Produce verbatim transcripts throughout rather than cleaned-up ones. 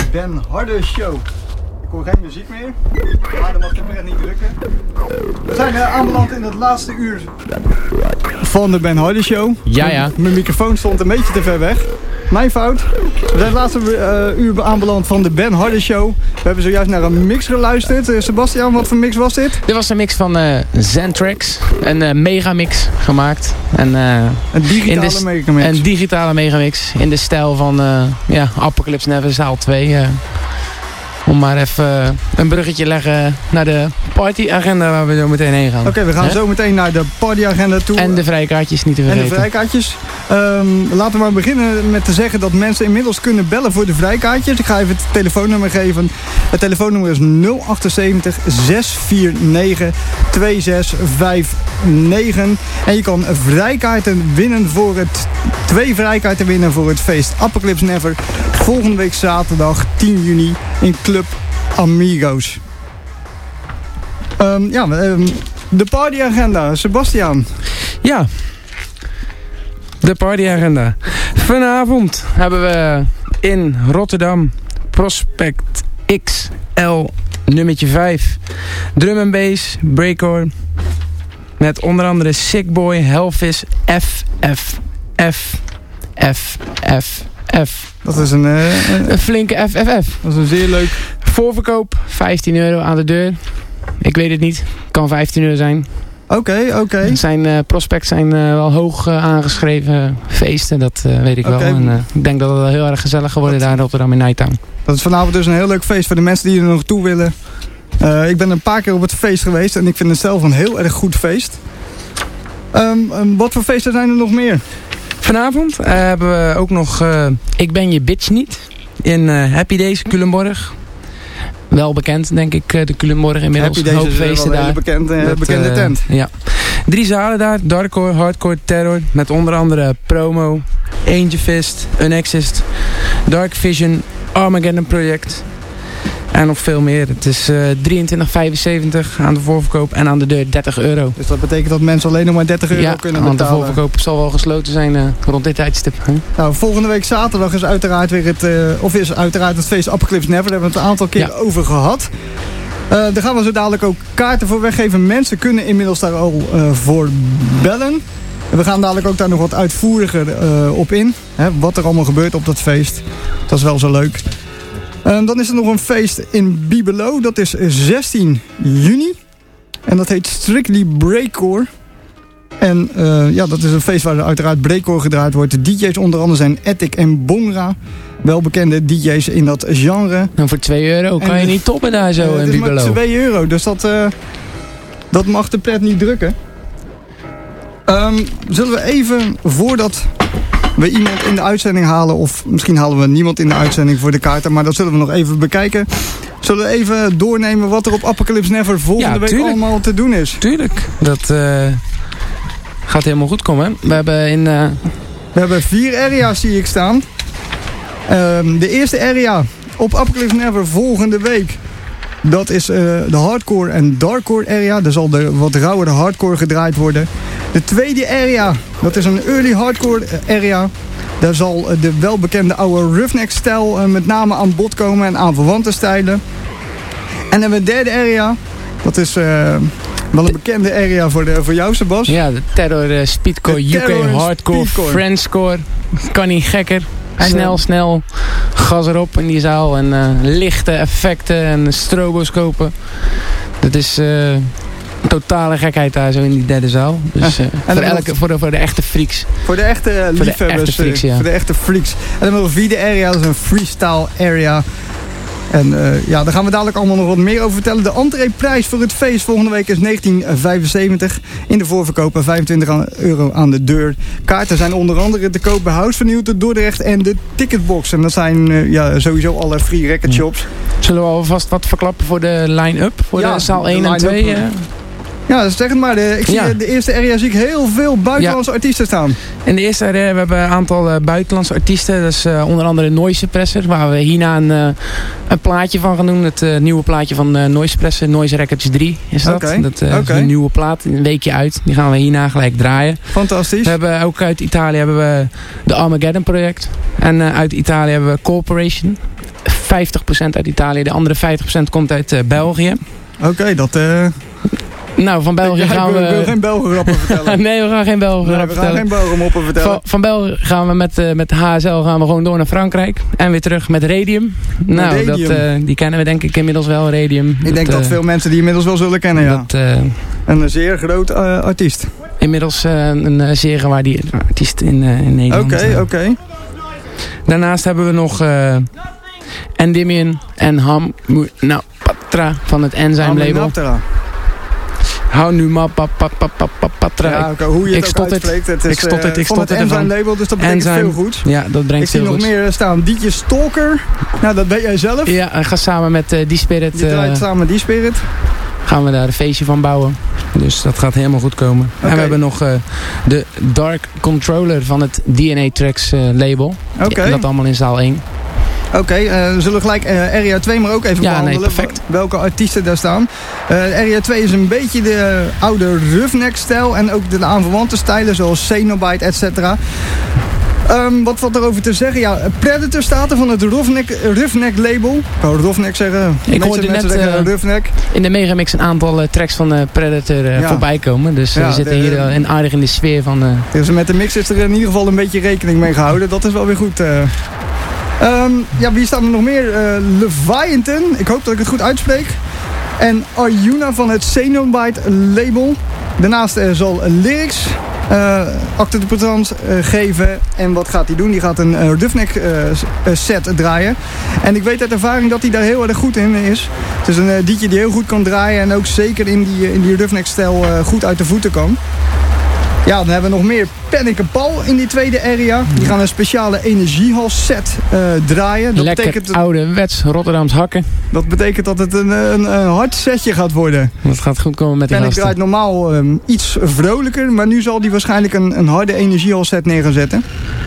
Ben Harder Show. Ik hoor geen muziek meer, maar dan mag de pret niet drukken. We zijn uh, aanbeland in het laatste uur van de Ben Harder Show. Ja, ja. Mijn microfoon stond een beetje te ver weg. Mijn fout. We zijn het laatste uh, uur aanbeland van de Ben Harder Show. We hebben zojuist naar een mix geluisterd. Uh, Sebastian, wat voor mix was dit? Dit was een mix van uh, Zentrax. Een uh, megamix gemaakt. En, uh, een digitale de, megamix. Een digitale megamix. In de stijl van uh, ja, Apocalypse Never Zaal twee. Uh, Om maar even uh, een bruggetje leggen naar de partyagenda waar we zo meteen heen gaan. Oké, okay, we gaan He? zo meteen naar de partyagenda toe. En de vrijkaartjes niet te vergeten. En de vrijkaartjes. Um, laten we maar beginnen met te zeggen dat mensen inmiddels kunnen bellen voor de vrijkaartjes. Ik ga even het telefoonnummer geven. Het telefoonnummer is nul zeven acht zes vier negen twee zes vijf negen. En je kan vrijkaarten winnen voor het... Twee vrijkaarten winnen voor het feest Apocalypse Never. Volgende week zaterdag tien juni in Club Amigos. Um, ja, um, de partyagenda. Sebastian. Ja. De partyagenda. Vanavond hebben we in Rotterdam Prospect X L nummertje vijf. Drum and bass, breakcore. Met onder andere Sick Boy, Hellfish, F F F F F F. Dat is een, uh, een... een flinke F F F. Dat is een zeer leuk... Voorverkoop, vijftien euro aan de deur. Ik weet het niet. Kan vijftien euro zijn. Oké, okay, oké. Okay. Zijn uh, prospects zijn uh, wel hoog uh, aangeschreven feesten. Dat uh, weet ik okay. wel. En, uh, ik denk dat het wel heel erg gezellig geworden daar in Rotterdam in Nighttown. Dat is vanavond dus een heel leuk feest voor de mensen die er nog toe willen. Uh, ik ben een paar keer op het feest geweest. En ik vind het zelf een heel erg goed feest. Um, um, wat voor feesten zijn er nog meer? Vanavond uh, hebben we ook nog uh, Ik Ben Je Bitch Niet. In uh, Happy Days, Culemborg. Wel bekend, denk ik, de Culemborg inmiddels. Happy Days is wel een hele bekend, uh, dat, bekende uh, tent. Ja. Drie zalen daar. Darkcore, Hardcore, Terror. Met onder andere Promo, Angel Fist, Unexist, Dark Vision, Armageddon Project. En nog veel meer. Het is uh, drieëntwintig vijfenzeventig aan de voorverkoop en aan de deur dertig euro. Dus dat betekent dat mensen alleen nog maar dertig euro ja, kunnen betalen? Ja, want de voorverkoop zal wel gesloten zijn uh, rond dit tijdstip. Huh? Nou, volgende week zaterdag is uiteraard weer het, uh, of is uiteraard het feest Apocalypse Never. Daar hebben we het een aantal keer ja. over gehad. Uh, daar gaan we zo dadelijk ook kaarten voor weggeven. Mensen kunnen inmiddels daar al uh, voor bellen. En we gaan dadelijk ook daar nog wat uitvoeriger uh, op in. Hè, wat er allemaal gebeurt op dat feest. Dat is wel zo leuk. Um, dan is er nog een feest in Bibelo. Dat is zestien juni. En dat heet Strictly Breakcore. En uh, ja, dat is een feest waar uiteraard breakcore gedraaid wordt. De D J's onder andere zijn Attic en Bongra. Welbekende D J's in dat genre. En voor twee euro kan en, je niet toppen daar zo uh, in Bibelo. Het is maar twee euro, dus dat, uh, dat mag de pret niet drukken. Um, zullen we even, voordat we iemand in de uitzending halen, of misschien halen we niemand in de uitzending voor de kaarten, maar dat zullen we nog even bekijken. Zullen we even doornemen wat er op Apocalypse Never volgende ja, week allemaal te doen is? Tuurlijk, dat uh, gaat helemaal goed komen. We hebben in... Uh... We hebben vier area's zie ik staan. Um, de eerste area op Apocalypse Never volgende week, dat is uh, de hardcore en darkcore area. Daar zal er wat rauwere hardcore gedraaid worden. De tweede area, dat is een early hardcore area. Daar zal de welbekende oude roughneck stijl uh, met name aan bod komen en aan verwante stijlen. En dan hebben we de derde area. Dat is uh, wel een bekende area voor, de, voor jou, Sebas. Ja, de Terror uh, Speedcore, de U K terror Hardcore, speedcore. Friendscore. Kan niet gekker. En snel, uh, snel. Gas erop in die zaal. En uh, lichte effecten en stroboscopen. Dat is... Uh, totale gekheid daar zo in die derde zaal. Dus uh, en voor, elke, voor, de, voor de echte freaks. Voor de echte liefhebbers. Voor de echte freaks, ja. Voor de echte freaks. En dan hebben we de vierde area, dat is een freestyle area. En uh, ja, daar gaan we dadelijk allemaal nog wat meer over vertellen. De entreeprijs voor het feest volgende week is negentien vijfenzeventig. In de voorverkoop vijfentwintig euro aan de deur. Kaarten zijn onder andere te koop bij House Vernieuwd, de Dordrecht en de Ticketbox. En dat zijn uh, ja, sowieso alle free record shops. Zullen we alvast wat verklappen voor de line-up? Voor ja, de zaal één en twee? Uh... Ja, zeg het maar. De, ik zie ja. de eerste area zie ik heel veel buitenlandse ja. artiesten staan. In de eerste area we hebben een aantal uh, buitenlandse artiesten. Dat is uh, onder andere Noise Suppressor. Waar we hierna een, uh, een plaatje van gaan doen. Het uh, nieuwe plaatje van uh, Noise Suppressor. Noise Records drie is dat. Okay. Dat uh, okay. is een nieuwe plaat. Een weekje uit. Die gaan we hierna gelijk draaien. Fantastisch. We hebben ook uit Italië hebben we de Armageddon project. En uh, uit Italië hebben we Corporation. vijftig procent uit Italië. De andere vijftig procent komt uit uh, België. Oké, okay, dat... Uh... Nou, van België ja, gaan we... Ik wil geen Belgen-grappen vertellen. Nee, we gaan geen Belgen-grappen nee, we gaan geen Belgen-moppen vertellen. Van, van België gaan we met, uh, met de H S L gaan we gewoon door naar Frankrijk. En weer terug met Radium. Met nou, Radium. Dat, uh, die kennen we denk ik inmiddels wel, Radium. Ik dat, denk dat uh, veel mensen die inmiddels wel zullen kennen, ja. Dat, uh, een zeer groot uh, artiest. Inmiddels uh, een uh, zeer gewaardeerde artiest in, uh, in Nederland. Oké, okay, oké. Okay. Daarnaast hebben we nog uh, Endymion en Ham nou, Patra van het Enzyme label. Hou nu maar patra. Ja, okay, hoe je het ik ook uitspreekt. Het is ik stot het, ik van stot het Enzyme label, dus dat betekent veel goed. Ja, dat brengt veel goed. Ik zie nog meer staan. Dietje Stalker. Nou, dat ben jij zelf. Ja, hij gaat samen met uh, D-Spirit. Die draait uh, samen met D-Spirit. Gaan we daar een feestje van bouwen. Dus dat gaat helemaal goed komen. Okay. En we hebben nog uh, de Dark Controller van het D N A Tracks uh, label. Okay. Dat allemaal in zaal één. Oké, okay, uh, we zullen gelijk uh, Area twee maar ook even ja, behandelen. Nee, perfect. Welke artiesten daar staan. Uh, Area twee is een beetje de oude Roughneck-stijl. En ook de aanverwante stijlen zoals Cenobite, et cetera. Um, wat valt erover te zeggen? Ja, Predator staat er van het Roughneck, Roughneck label. Ik wou Roughneck zeggen. Ik hoorde net uh, Roughneck. In de Megamix een aantal uh, tracks van uh, Predator uh, ja. voorbij komen. Dus uh, ja, we zitten de, hier uh, in aardig in de sfeer van... Uh... Dus met de mix is er in ieder geval een beetje rekening mee gehouden. Dat is wel weer goed. Uh. Um, ja, wie staan er nog meer? Uh, Leviathan. Ik hoop dat ik het goed uitspreek. En Arjuna van het Cenobite label. Daarnaast uh, zal Lyrics uh, acte de présence uh, geven. En wat gaat hij doen? Die gaat een uh, Roughneck uh, set draaien. En ik weet uit ervaring dat hij daar heel erg goed in is. Het is een uh, dietje die heel goed kan draaien. En ook zeker in die, in die Roughneck stijl uh, goed uit de voeten kan. Ja, dan hebben we nog meer Panic and Paul in die tweede area. Die gaan een speciale energiehal set uh, draaien. Dat Lekker betekent, ouderwets Rotterdams hakken. Dat betekent dat het een, een, een hard setje gaat worden. Dat gaat goed komen met die Panic gasten. draait normaal um, iets vrolijker. Maar nu zal die waarschijnlijk een, een harde energiehal set neer gaan zetten.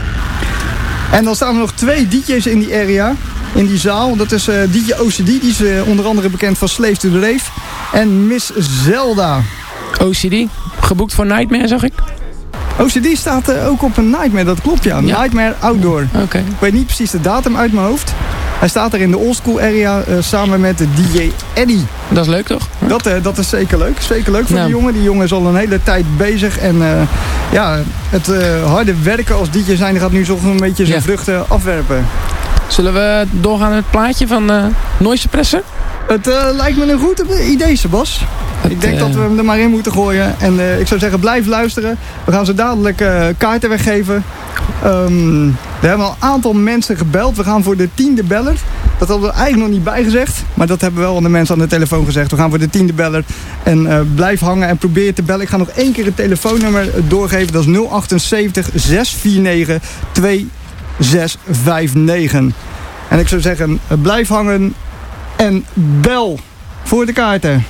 En dan staan er nog twee D J's in die area. In die zaal. Dat is uh, D J O C D. Die is uh, onder andere bekend van Slave to the Rave. En Miss Zelda. O C D? Geboekt voor Nightmare, zag ik. O C D staat uh, ook op een Nightmare, dat klopt ja. ja. Nightmare Outdoor. Okay. Ik weet niet precies de datum uit mijn hoofd. Hij staat er in de oldschool area uh, samen met de D J Eddie. Dat is leuk toch? Ja. Dat, uh, dat is zeker leuk. Zeker leuk voor ja. die jongen. Die jongen is al een hele tijd bezig. En uh, ja, het uh, harde werken als D J zijn gaat nu toch een beetje zijn ja. vruchten afwerpen. Zullen we doorgaan met het plaatje van uh, Noise Suppressor? Het uh, lijkt me een goed idee, Sebas. Het, ik denk uh... dat we hem er maar in moeten gooien. En uh, ik zou zeggen, blijf luisteren. We gaan zo dadelijk uh, kaarten weggeven. Um, we hebben al een aantal mensen gebeld. We gaan voor de tiende beller. Dat hadden we eigenlijk nog niet bijgezegd. Maar dat hebben wel aan de mensen aan de telefoon gezegd. We gaan voor de tiende beller. En uh, blijf hangen en probeer te bellen. Ik ga nog één keer het telefoonnummer doorgeven. Dat is nul achtenzeventig, zes vier negen, twee zes vijf negen. En ik zou zeggen, uh, blijf hangen en bel voor de kaarten.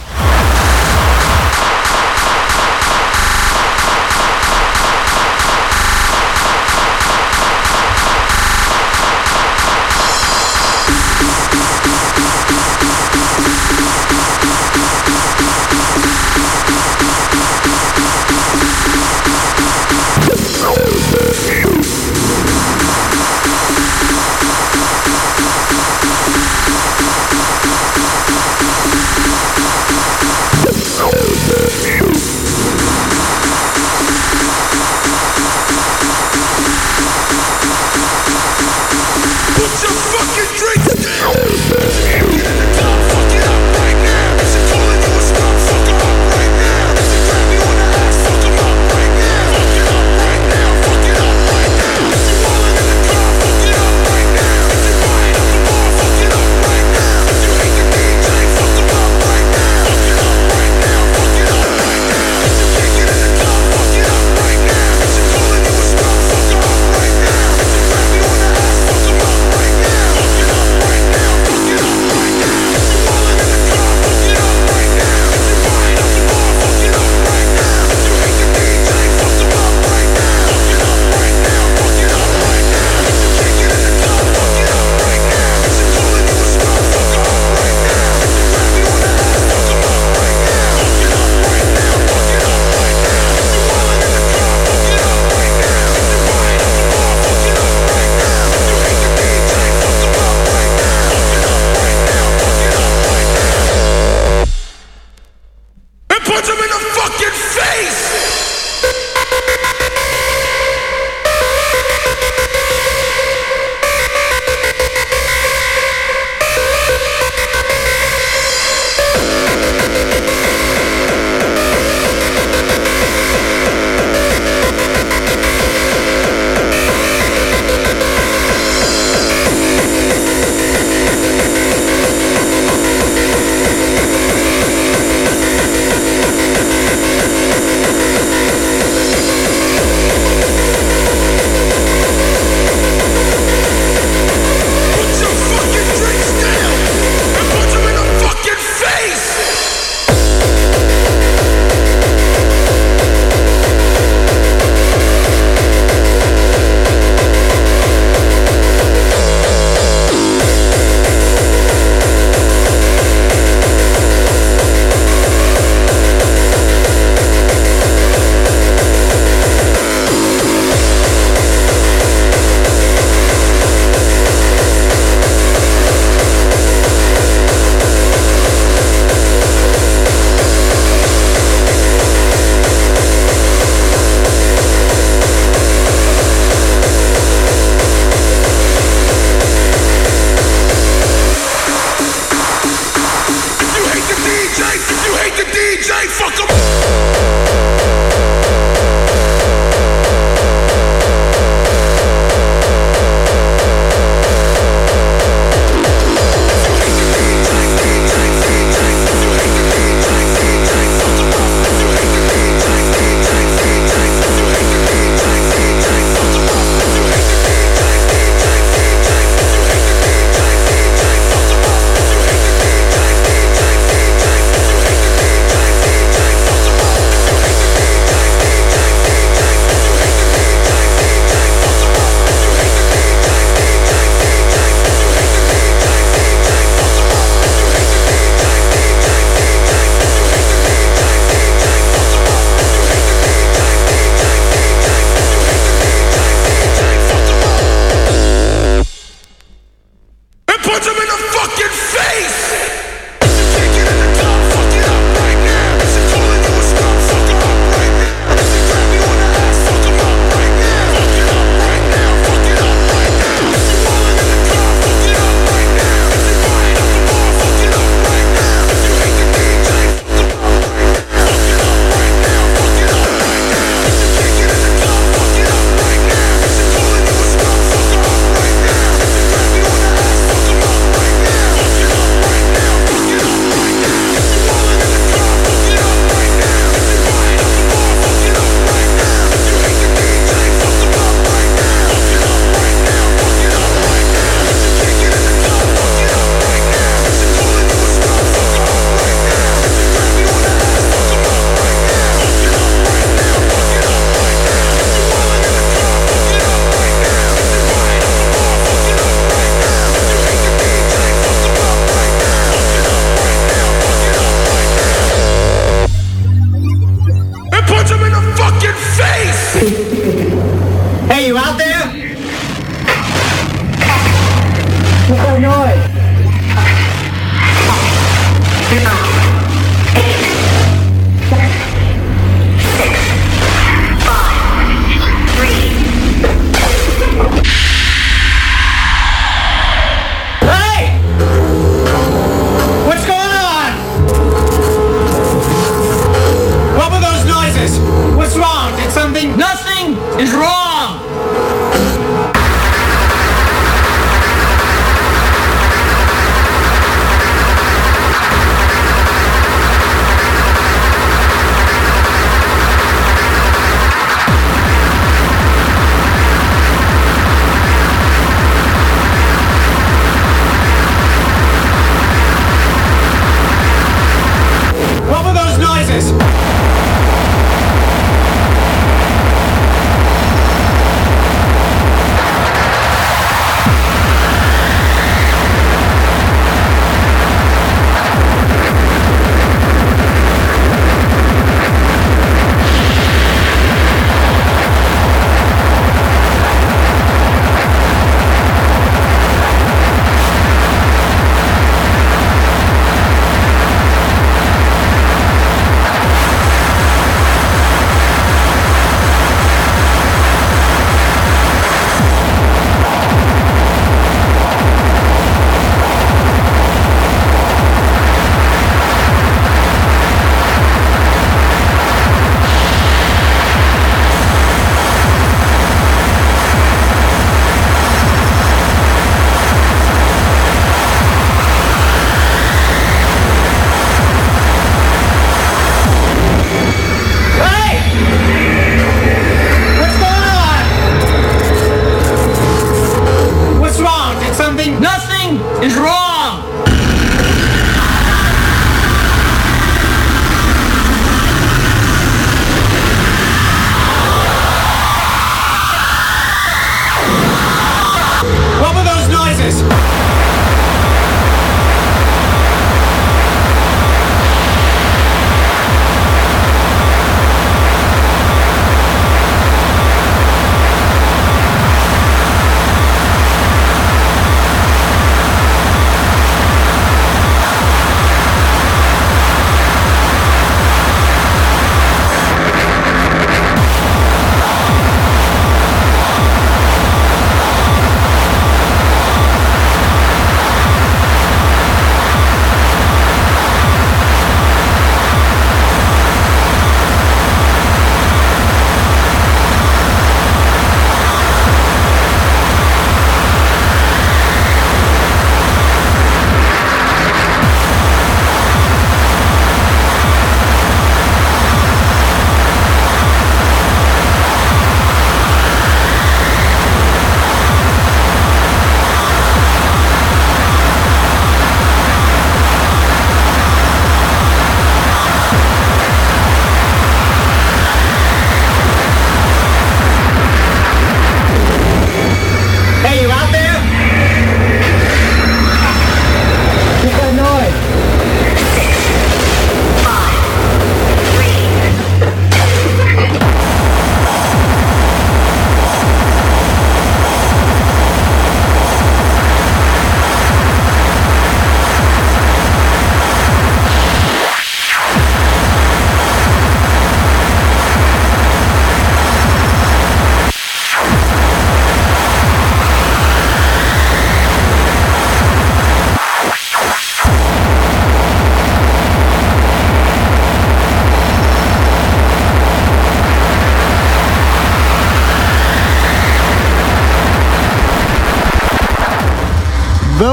fucking face!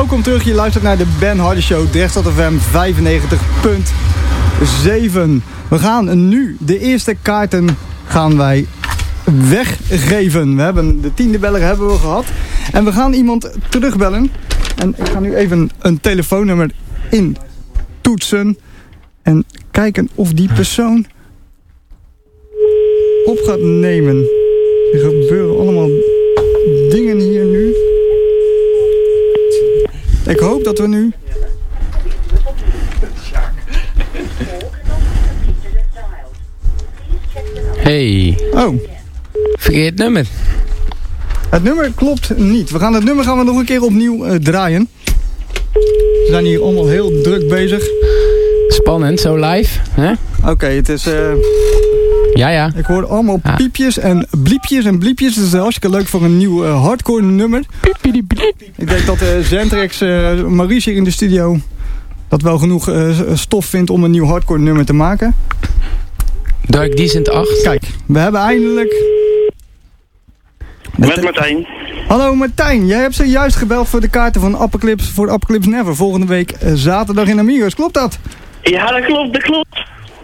welkom terug. Je luistert naar de Ben Hardy Show, Drechtstad F M vijfennegentig punt zeven. We gaan nu de eerste kaarten gaan wij weggeven. We hebben de tiende beller hebben we gehad. En we gaan iemand terugbellen. En ik ga nu even een telefoonnummer intoetsen. En kijken of die persoon op gaat nemen. Er gebeuren allemaal dingen hier nu. Ik hoop dat we nu... Hey. Oh. Verkeerd nummer. Het nummer klopt niet. We gaan het nummer gaan we nog een keer opnieuw uh, draaien. We zijn hier allemaal heel druk bezig. Spannend, zo live. Oké, okay, het is... Uh... Ja, ja. Ik hoor allemaal ja. piepjes en bliepjes en bliepjes. Dat is hartstikke leuk voor een nieuw uh, hardcore nummer. Ik denk dat uh, Zentrex, uh, Maurice hier in de studio... dat wel genoeg uh, stof vindt om een nieuw hardcore nummer te maken. Dark Decent acht. Kijk, we hebben eindelijk... Met Martijn. Hallo Martijn, jij hebt zojuist gebeld voor de kaarten van Apocalypse voor Apocalypse Never. Volgende week uh, zaterdag in Amigos, klopt dat? Ja, dat klopt, dat klopt.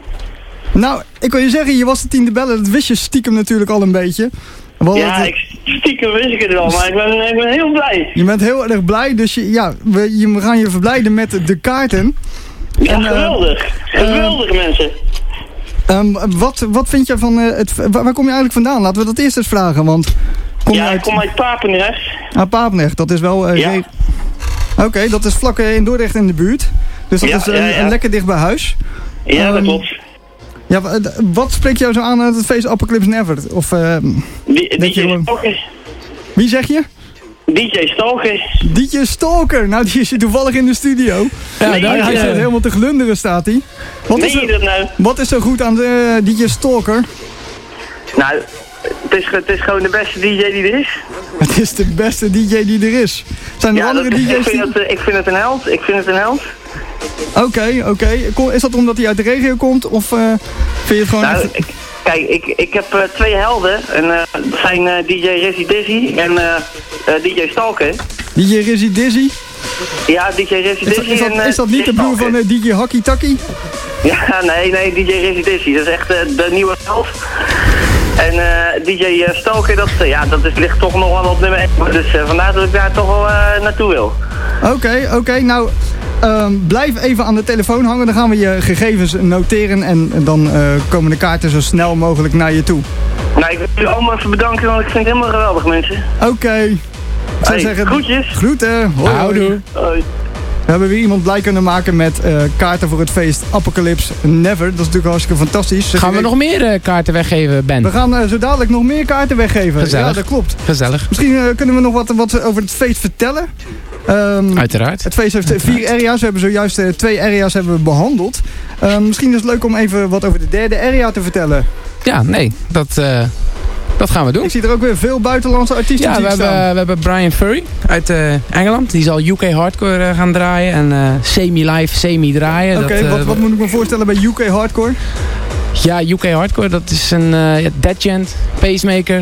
Nou, ik wil je zeggen, je was de tiende beller. Dat wist je stiekem natuurlijk al een beetje. Wel, ja, het, ik, stiekem wist ik het al, maar ik ben, ik ben heel blij. Je bent heel erg blij, dus je, ja, we, je, we gaan je verblijden met de kaarten. Ja, en, geweldig. Uh, geweldig uh, mensen. Um, wat, wat vind je van uh, het... Waar, waar kom je eigenlijk vandaan? Laten we dat eerst eens vragen, want... Kom ja, uit... ik kom uit Papendrecht. Ah, Papendrecht, dat is wel... Uh, ja. Re... Oké, okay, dat is vlak uh, in Dordrecht in de buurt. Dus dat ja, is uh, ja, ja. lekker dicht bij huis. Ja, um, dat klopt. Ja, wat spreekt jou zo aan aan het feest Apocalypse Never? Of, uh, D J gewoon... Stalker. Wie zeg je? D J Stalker. D J Stalker, nou die is hier toevallig in de studio. Ja, nee, daar, hij staat helemaal te glunderen, staat hij. Wat nee, is er, dat nou? Wat is zo goed aan de uh, D J Stalker? Nou, het is, het is gewoon de beste D J die er is. Het is de beste D J die er is. Zijn er ja, andere dat, D J's ik vind, die... het, ik vind het een held, ik vind het een held. Oké, okay, oké. Okay. Is dat omdat hij uit de regio komt, of uh, vind je het gewoon... Nou, even... ik, kijk, ik, ik heb uh, twee helden. En, uh, dat zijn uh, D J Rizzy Dizzy en uh, uh, D J Stalker. D J Rizzy Dizzy? Ja, D J Rizzy Dizzy. Is dat, en, uh, is dat niet de broer van uh, D J Hacky Tacky? Ja, nee, nee, D J Rizzy Dizzy. Dat is echt uh, de nieuwe held. En uh, D J Stalker, dat, uh, ja, dat is, ligt toch nog wel op nummer één. Dus uh, vandaar dat ik daar toch wel uh, naartoe wil. Oké, okay, oké. Okay. Nou, um, blijf even aan de telefoon hangen. Dan gaan we je gegevens noteren. En, en dan uh, komen de kaarten zo snel mogelijk naar je toe. Nou, ik wil jullie allemaal even bedanken, want ik vind het helemaal geweldig, mensen. Oké. Okay. Ik zou hey, zeggen... groetjes. Groeten. Hoi, hoi. Hoi. We hebben weer iemand blij kunnen maken met uh, kaarten voor het feest Apocalypse Never. Dat is natuurlijk hartstikke fantastisch. Gaan we nog meer uh, kaarten weggeven, Ben? We gaan uh, zo dadelijk nog meer kaarten weggeven. Gezellig. Ja, dat klopt. Gezellig. Misschien uh, kunnen we nog wat, wat over het feest vertellen. Um, Uiteraard. Het feest heeft Uiteraard. vier area's. We hebben zojuist uh, twee area's hebben we behandeld. Uh, misschien is het leuk om even wat over de derde area te vertellen. Ja, nee. Dat... Uh... Dat gaan we doen. Ik zie er ook weer veel buitenlandse artiesten ja, we hebben, staan. we hebben Brian Furry uit uh, Engeland. Die zal U K Hardcore uh, gaan draaien. En uh, semi-live, semi-draaien. Oké, okay, uh, wat, wat moet ik me voorstellen bij U K Hardcore? Ja, U K Hardcore, dat is een uh, ja, Deadgent, Pacemaker.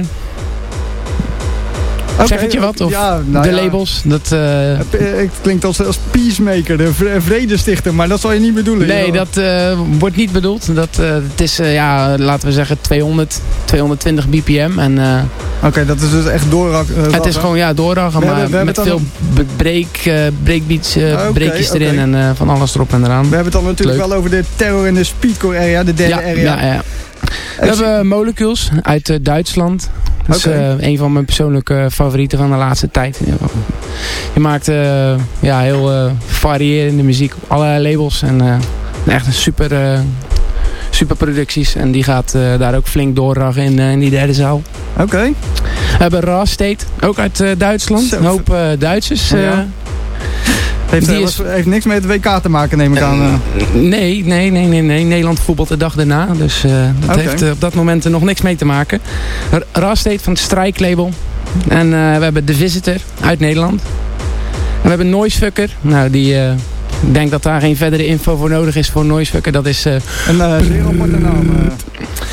Okay, zeg het je wat? Of ja, nou de ja. labels? Dat, uh... Het klinkt als, als Peacemaker, de vredestichter, maar dat zal je niet bedoelen. Nee, joh. dat uh, wordt niet bedoeld. Dat, uh, het is, uh, ja, laten we zeggen, tweehonderd, tweehonderdtwintig B P M. En, uh, Oké, okay, dat is dus echt doorrak. Uh, het is gewoon, ja, doorragen, maar hebben, we met veel op... break, uh, breakbeats, uh, okay, breakjes okay. erin en uh, van alles erop en eraan. We hebben het dan natuurlijk Leuk. wel over de terror en de speedcore area, de derde ja, area. Ja, ja. We hebben Molecules uit uh, Duitsland. Dat is okay. uh, een van mijn persoonlijke favorieten van de laatste tijd. Je maakt uh, ja, heel uh, variërende muziek op allerlei labels. En uh, echt een super, uh, super producties. En die gaat uh, daar ook flink doorragen in, uh, in die derde zaal. Oké. Okay. We hebben Raw State, ook uit uh, Duitsland. Zo. Een hoop uh, Duitsers. Uh, ja. Heeft, uh, is... heeft niks met het W K te maken, neem ik aan. Uh. Nee, nee, nee, nee, nee. Nederland voetbalt de dag daarna. Dus uh, dat okay. heeft uh, op dat moment er nog niks mee te maken. Raw State van het Strike-label. En uh, we hebben The Visitor uit Nederland. En we hebben Noisefucker. Nou, die... Uh, ik denk dat daar geen verdere info voor nodig is voor Noisefucker. Dat is... Uh, een uh, zeer aparte naam. Uh.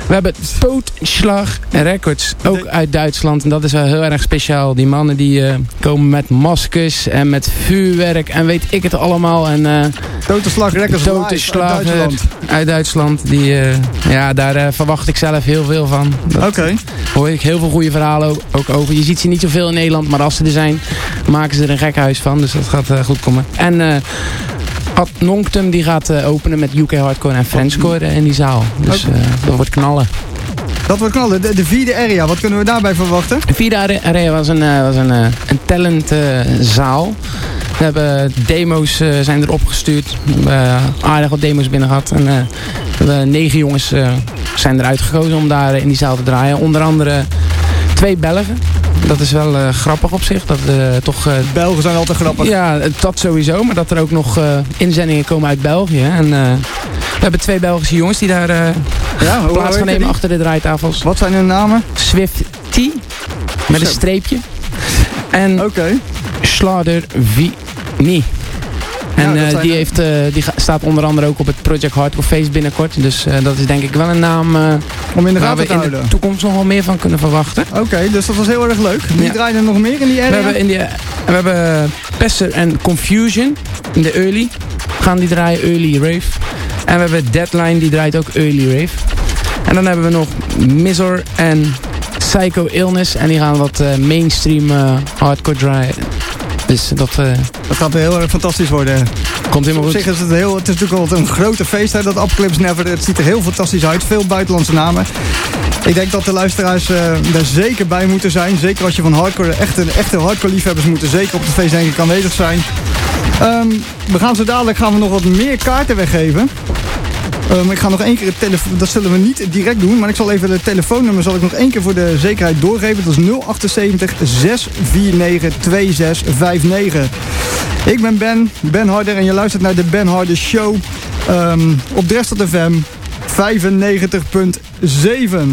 We hebben Totschlag Records, ook uit Duitsland. En dat is wel heel erg speciaal. Die mannen die uh, komen met maskers en met vuurwerk en weet ik het allemaal. En, uh, Totschlag Records Totschlag uit Duitsland. Uit Duitsland. Die, uh, ja, daar uh, verwacht ik zelf heel veel van. Oké. Okay. Hoor ik heel veel goede verhalen ook, ook over. Je ziet ze niet zoveel in Nederland, maar als ze er zijn, maken ze er een gek huis van. Dus dat gaat uh, goed komen. En uh, Ad Nonctum die gaat uh, openen met U K Hardcore en Frenchcore uh, in die zaal. Dus uh, dat wordt knallen. Dat wordt knallen. De, de vierde area, wat kunnen we daarbij verwachten? De vierde area was een, uh, was een, uh, een talentzaal. Uh, we hebben demo's uh, zijn erop gestuurd. We hebben uh, aardig wat demo's binnen gehad. En, uh, we hebben negen jongens uh, zijn eruit gekozen om daar uh, in die zaal te draaien. Onder andere twee Belgen. Dat is wel uh, grappig op zich. Dat, uh, toch, uh, Belgen zijn altijd grappig. Ja, dat sowieso. Maar dat er ook nog uh, inzendingen komen uit België. En uh, we hebben twee Belgische jongens die daar uh, ja, plaats gaan nemen achter de draaitafels. Wat zijn hun namen? Swift T. Met een streepje. En okay. Slader Vini. En ja, uh, die, heeft, uh, die staat onder andere ook op het Project Hardcore Feest binnenkort. Dus uh, dat is denk ik wel een naam uh, om in de waar we te houden. in de toekomst nog wel meer van kunnen verwachten. Oké, okay, dus dat was heel erg leuk. Wie ja. draaien er nog meer in die area? We hebben, in die, we hebben Pesser en Confusion in de early. Gaan die draaien early rave. En we hebben Deadline die draait ook early rave. En dan hebben we nog Mizor en Psycho Illness. En die gaan wat uh, mainstream uh, hardcore draaien. Dus dat, uh, dat gaat heel erg fantastisch worden. Komt helemaal goed. Op zich is het, heel, het is natuurlijk wel een grote feest, hè, dat Apocalypse Never. Het ziet er heel fantastisch uit. Veel buitenlandse namen. Ik denk dat de luisteraars uh, daar zeker bij moeten zijn. Zeker als je van hardcore, echte, echte hardcore liefhebbers moeten zeker op het feest denk ik aanwezig zijn. Um, we gaan zo dadelijk gaan we nog wat meer kaarten weggeven. Um, ik ga nog één keer het telefoon, dat zullen we niet direct doen, maar ik zal even het telefoonnummer zal ik nog één keer voor de zekerheid doorgeven. Dat is nul achtenzeventig zes vier negen twee zes vijf negen. Ik ben Ben, Ben Harder en je luistert naar de Ben Harder Show um, op Dresstad F M vijfennegentig komma zeven.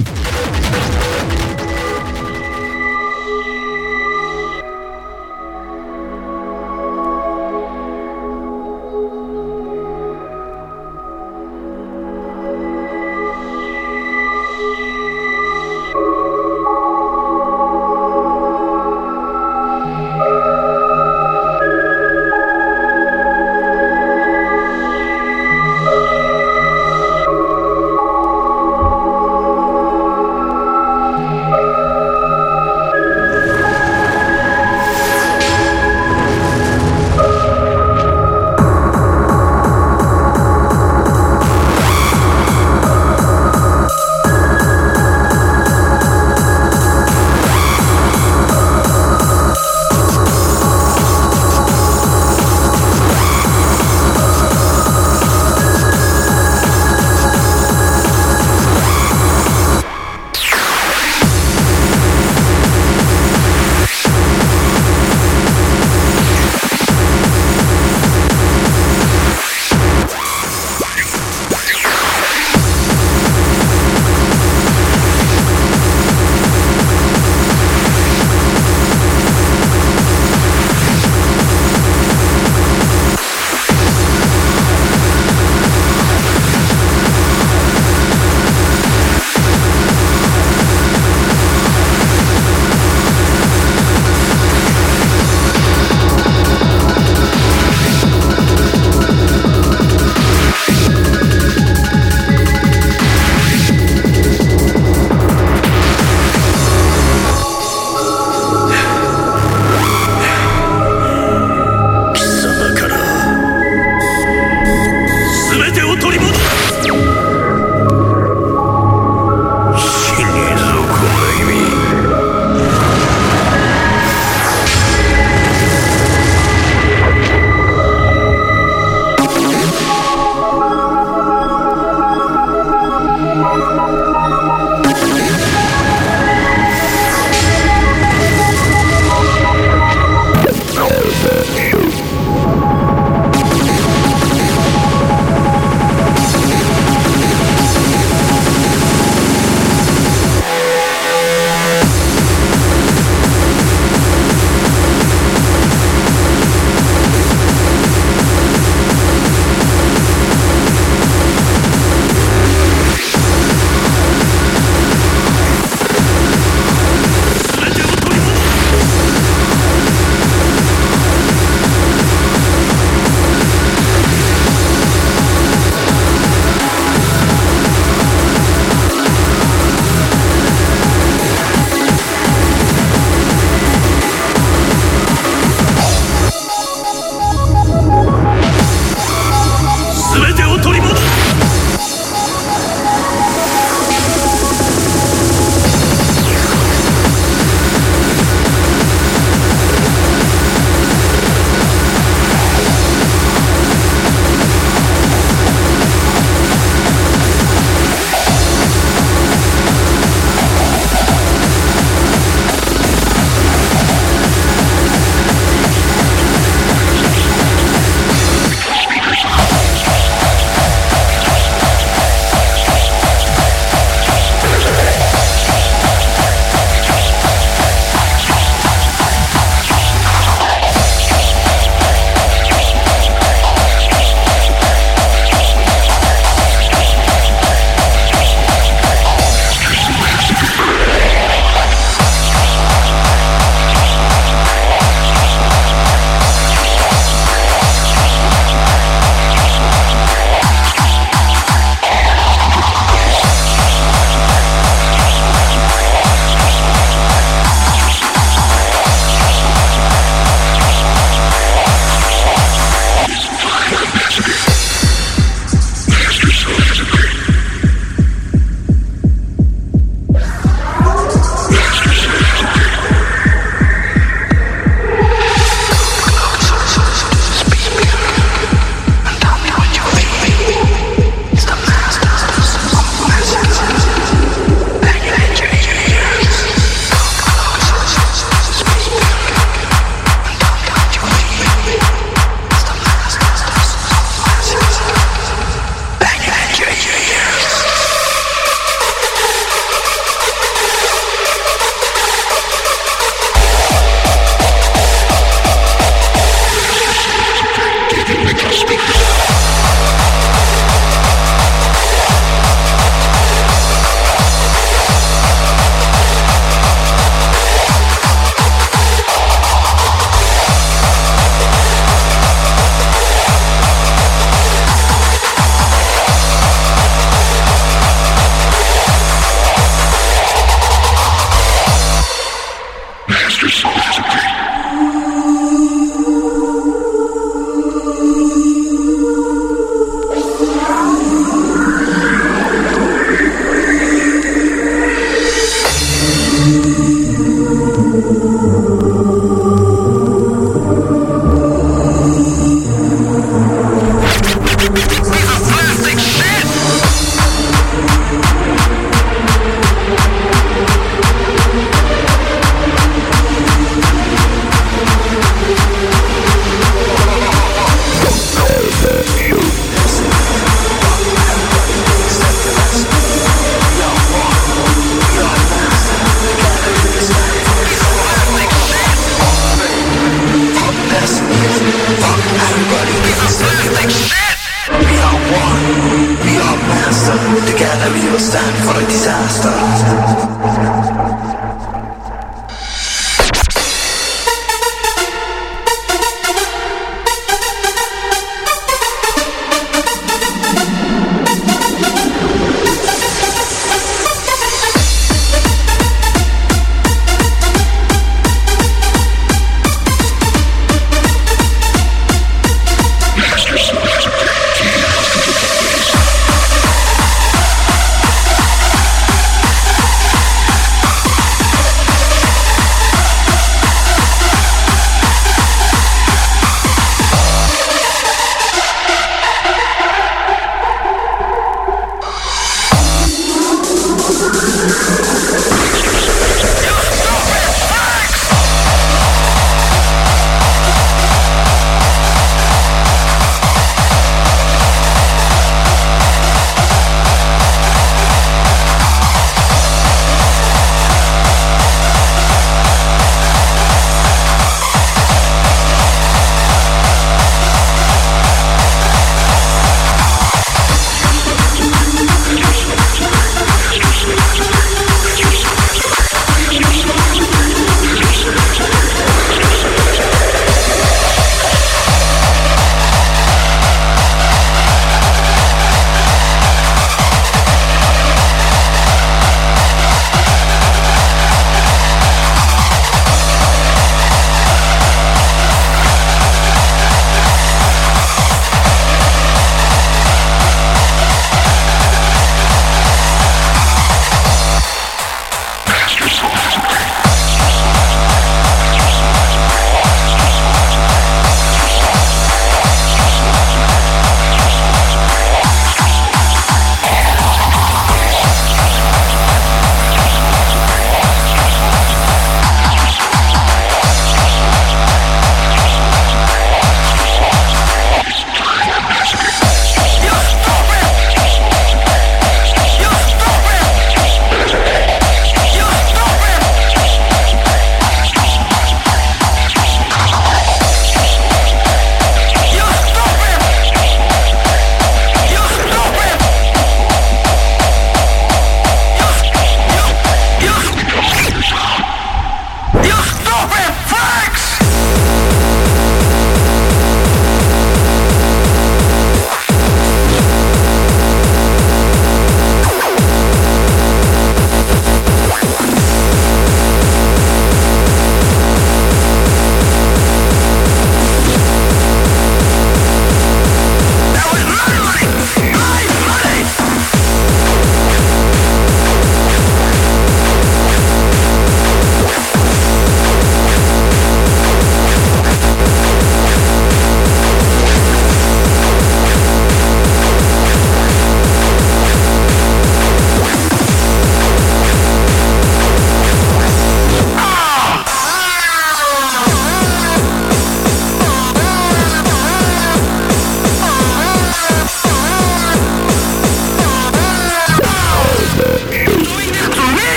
a disaster.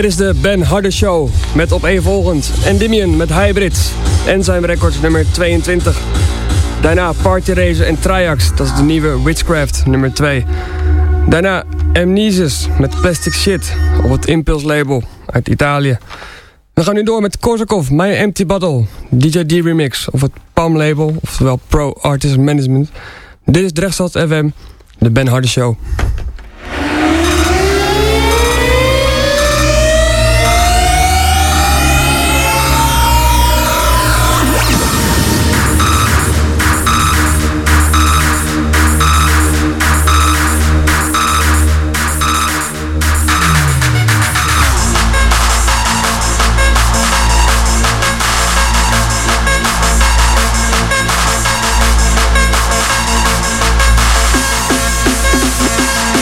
Dit is de Ben Harder Show met opeenvolgend Endymion met Hybrid. Enzyme Records nummer tweeëntwintig. Daarna Party Racer en Triax, dat is de nieuwe Witchcraft nummer twee. Daarna Amnesis met Plastic Shit op het Impulse label uit Italië. We gaan nu door met Korsakov, My Empty Bottle, D J D Remix of het P A M label, oftewel Pro Artist Management. Dit is Drechtstad F M, de Ben Harder Show. We'll be right back.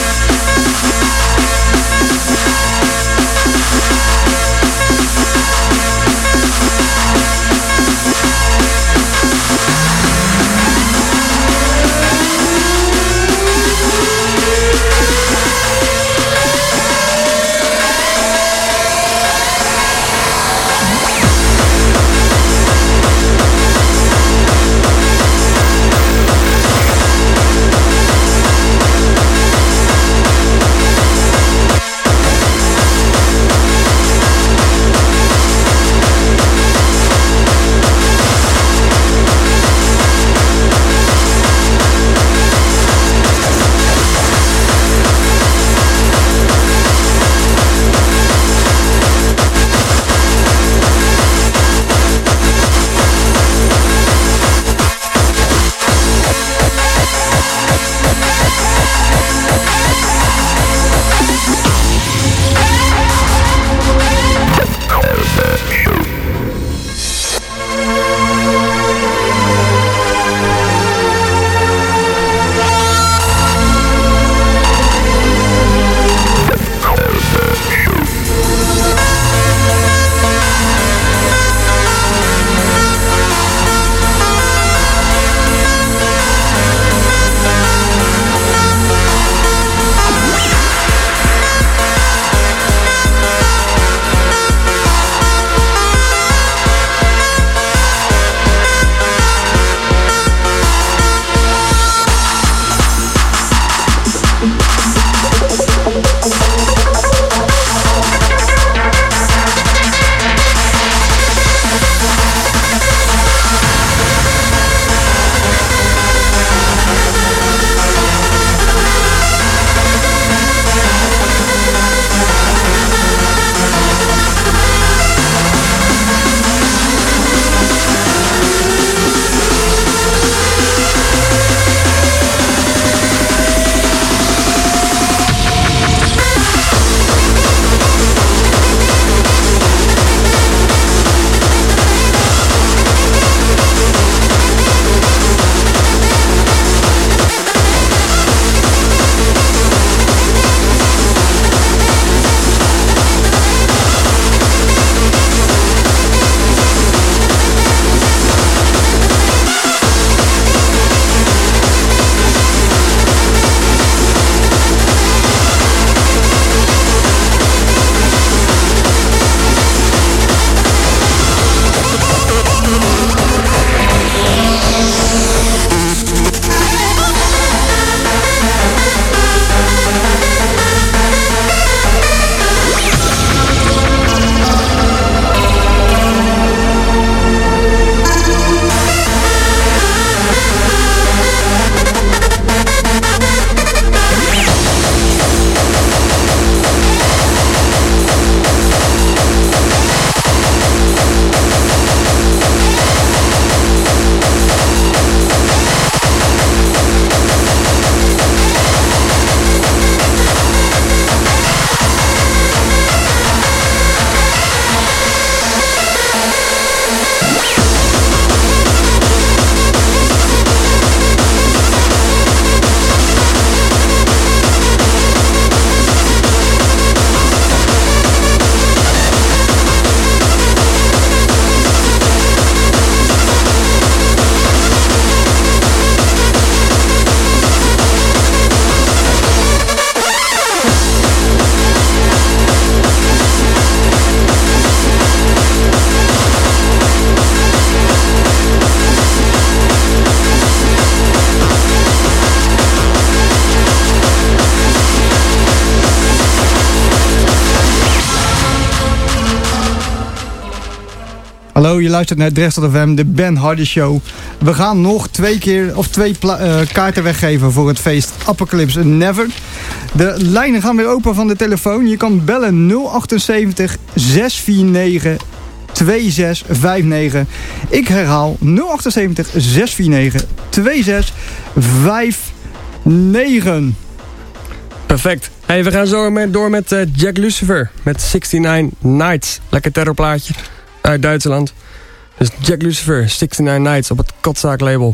Hallo, je luistert naar Dressel F M, de Ben Hardy Show. We gaan nog twee keer of twee pla- uh, kaarten weggeven voor het feest Apocalypse Never. De lijnen gaan weer open van de telefoon. Je kan bellen nul achtenzeventig, zes vier negen, twee zes vijf negen. Ik herhaal nul achtenzeventig, zes vier negen, twee zes vijf negen. Perfect. Hey, we gaan zo door met uh, Jack Lucifer met sixty-nine Nights. Lekker terrorplaatje uit Duitsland. Dus Jack Lucifer, sixty-nine Nights op het Kotzaak label.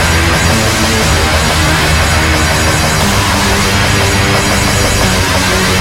Nice and slow.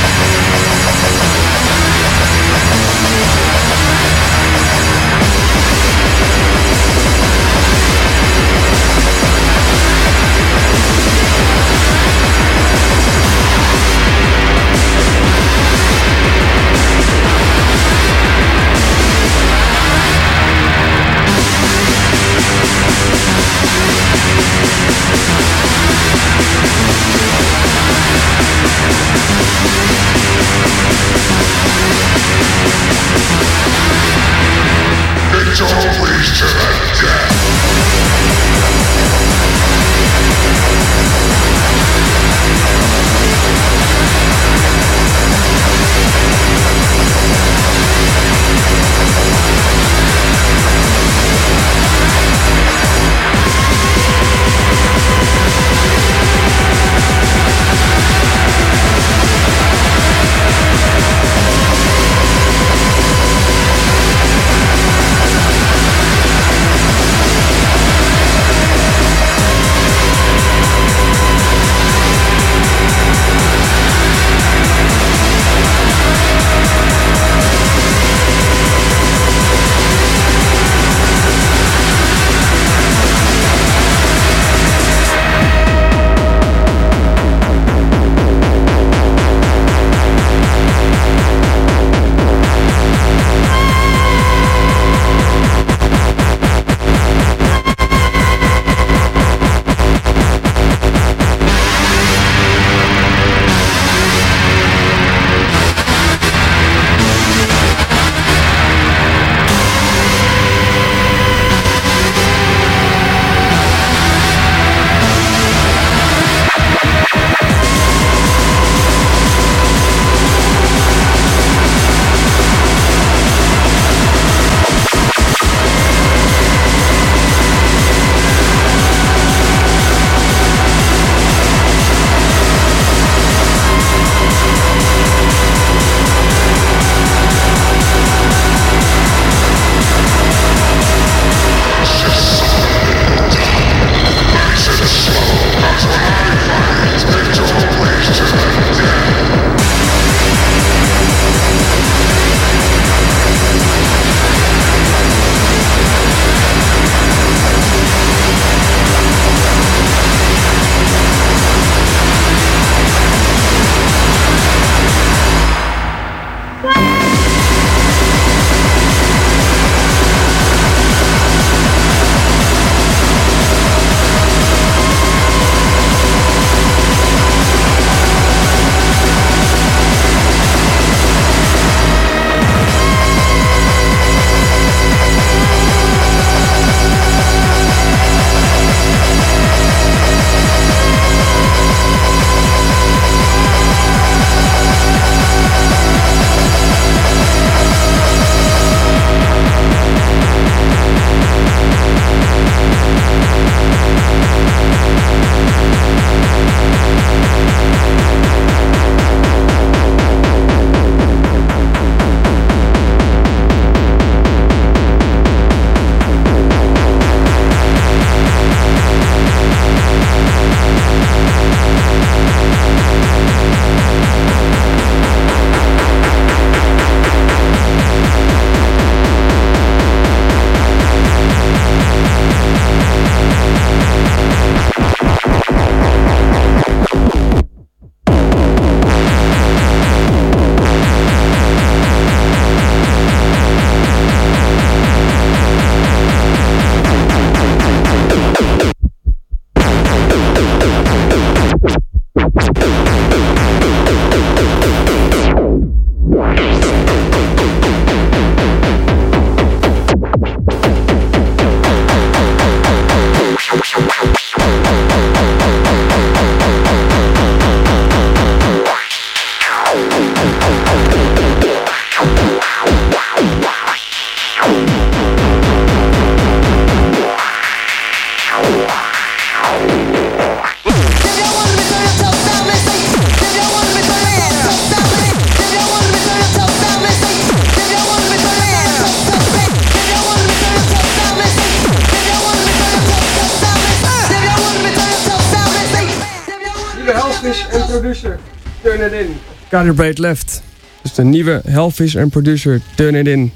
en producer, Turn It In. Calibrate Left. Dus de nieuwe Hellfish en producer, Turn It In.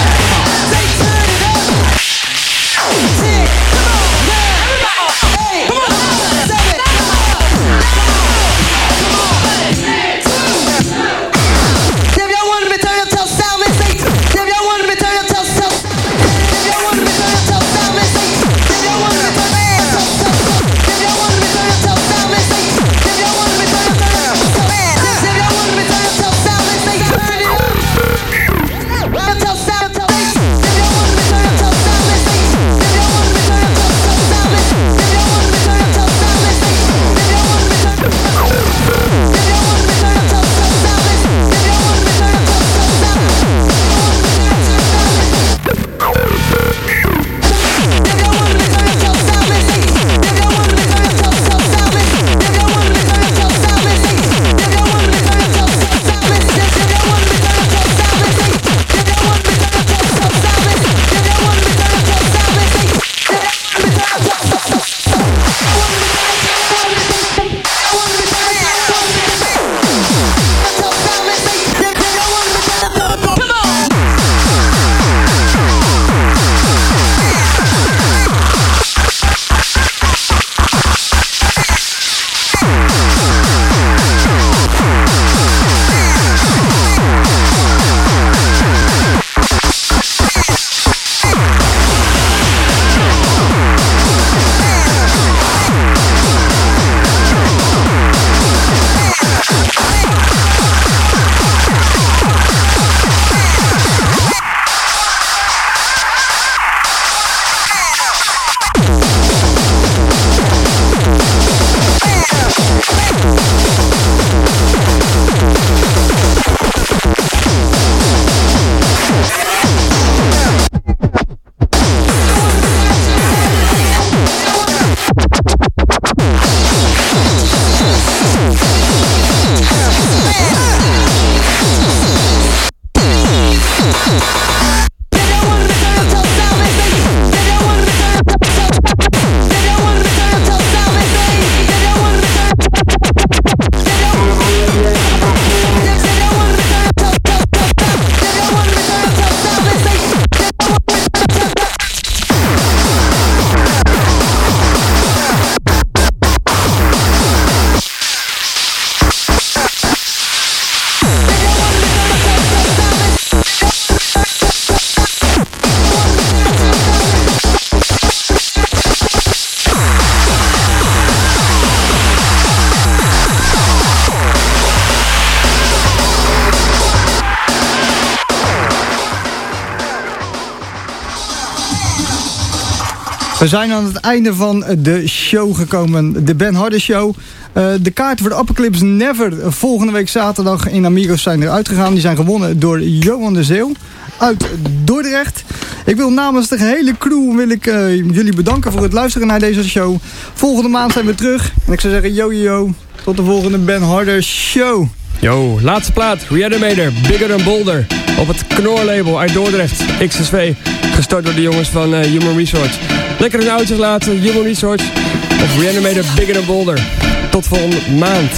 We zijn aan het einde van de show gekomen, de Ben Harder Show. Uh, de kaarten voor de Apocalypse Never volgende week zaterdag in Amigos zijn er uitgegaan. Die zijn gewonnen door Johan de Zeeuw uit Dordrecht. Ik wil namens de gehele crew wil ik, uh, jullie bedanken voor het luisteren naar deze show. Volgende maand zijn we terug. En ik zou zeggen, yo yo yo, tot de volgende Ben Harder Show. Yo, laatste plaat, Reanimator, Bigger Than Boulder. Op het Knorr-label uit Dordrecht, X S V. Gestart door de jongens van uh, Human Resource. Lekker een oudjes laten, Human Resource. Of Reanimator, Bigger Than Boulder. Tot volgende maand.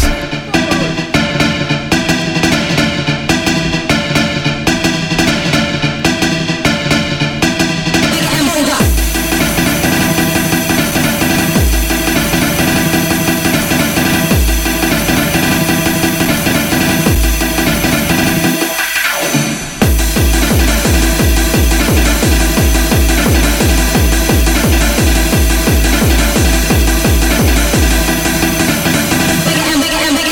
Bigger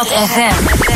Stad F M.